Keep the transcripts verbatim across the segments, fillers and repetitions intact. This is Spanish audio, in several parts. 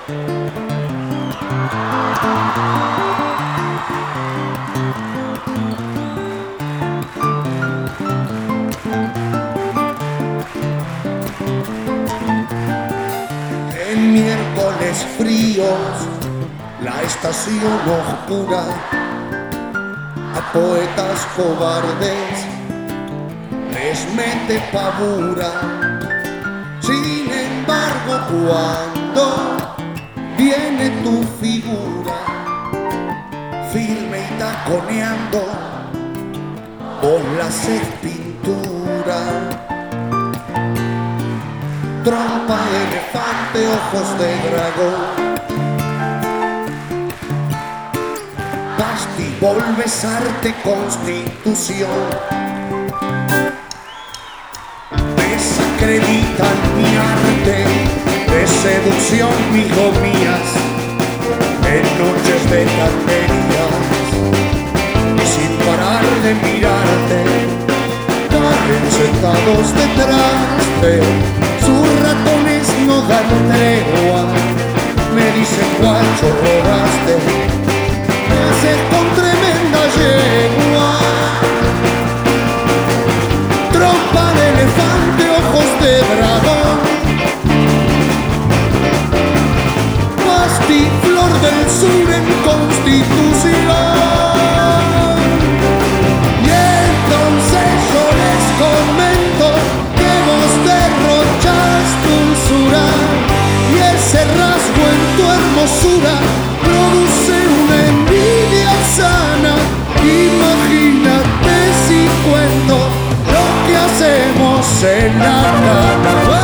En miércoles fríos, la estación oscura, a poetas cobardes les mete pavura. Sin embargo, cuando viene tu figura, firme y taconeando, vos la haces pintura. Trompa de elefante, ojos de dragón, Basti, volves arte, constitución. Desacreditan mi arte de seducción, migomías, en noches de carterías, y sin parar de mirarte, caen sentados detrás de sus ratones, no dan tregua. Me dicen cuánto robaste, me haces con tremenda yegua. Trompa de elefante, ojos de dragón, Basti, flor del sur en Constitución. Y entonces yo les comento que vos derrochás dulzura, y ese rasgo en tu hermosura produce una envidia sana. Imagínate si cuento lo que hacemos en la cama.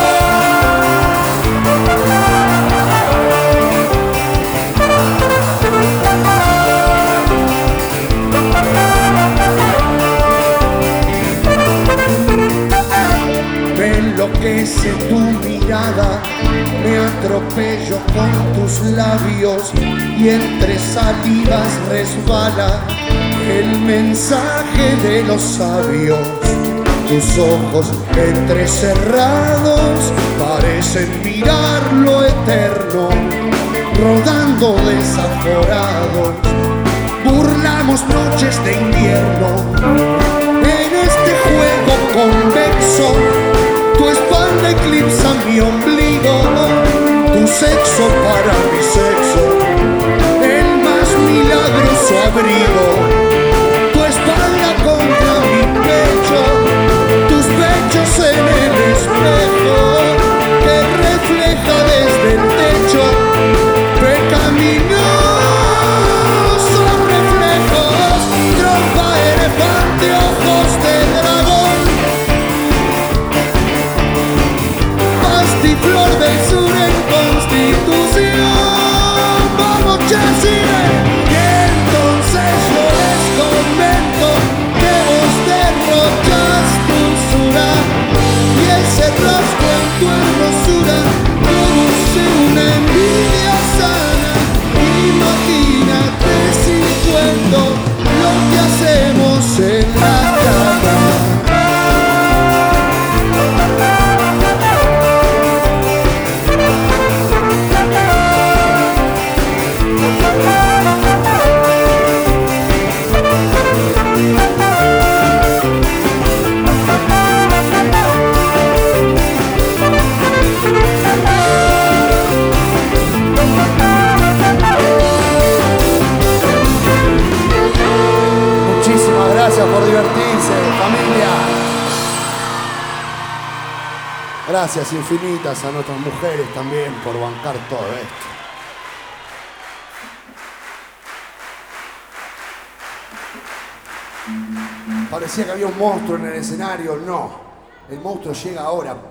Me enloquece tu mirada, me atropello con tus labios, y entre salivas resbala el mensaje de los sabios. Tus ojos entrecerrados parecen mirar lo eterno, rodando desaforados, burlamos noches de invierno. En este juego convexo, tu espalda eclipsa mi ombligo, tu sexo para mi sexo, el más milagroso abrigo. Tu espalda contra mi pecho, tus pechos en el espejo que refleja desde el techo pecaminosos reflejos. Trompa elefante, ojos de dragón, Basti, flor del sur en Constitución. Vamos, Chelsea. Y entonces yo les comento que vos derrochás dulzura, y ese rasgo en tu hermosura produce una envidia sana. Imagínate si cuento lo que hacemos en la cama. Muchísimas gracias por divertirse, familia. Gracias infinitas a nuestras mujeres también por bancar todo esto. Parecía que había un monstruo en el escenario. No, el monstruo llega ahora.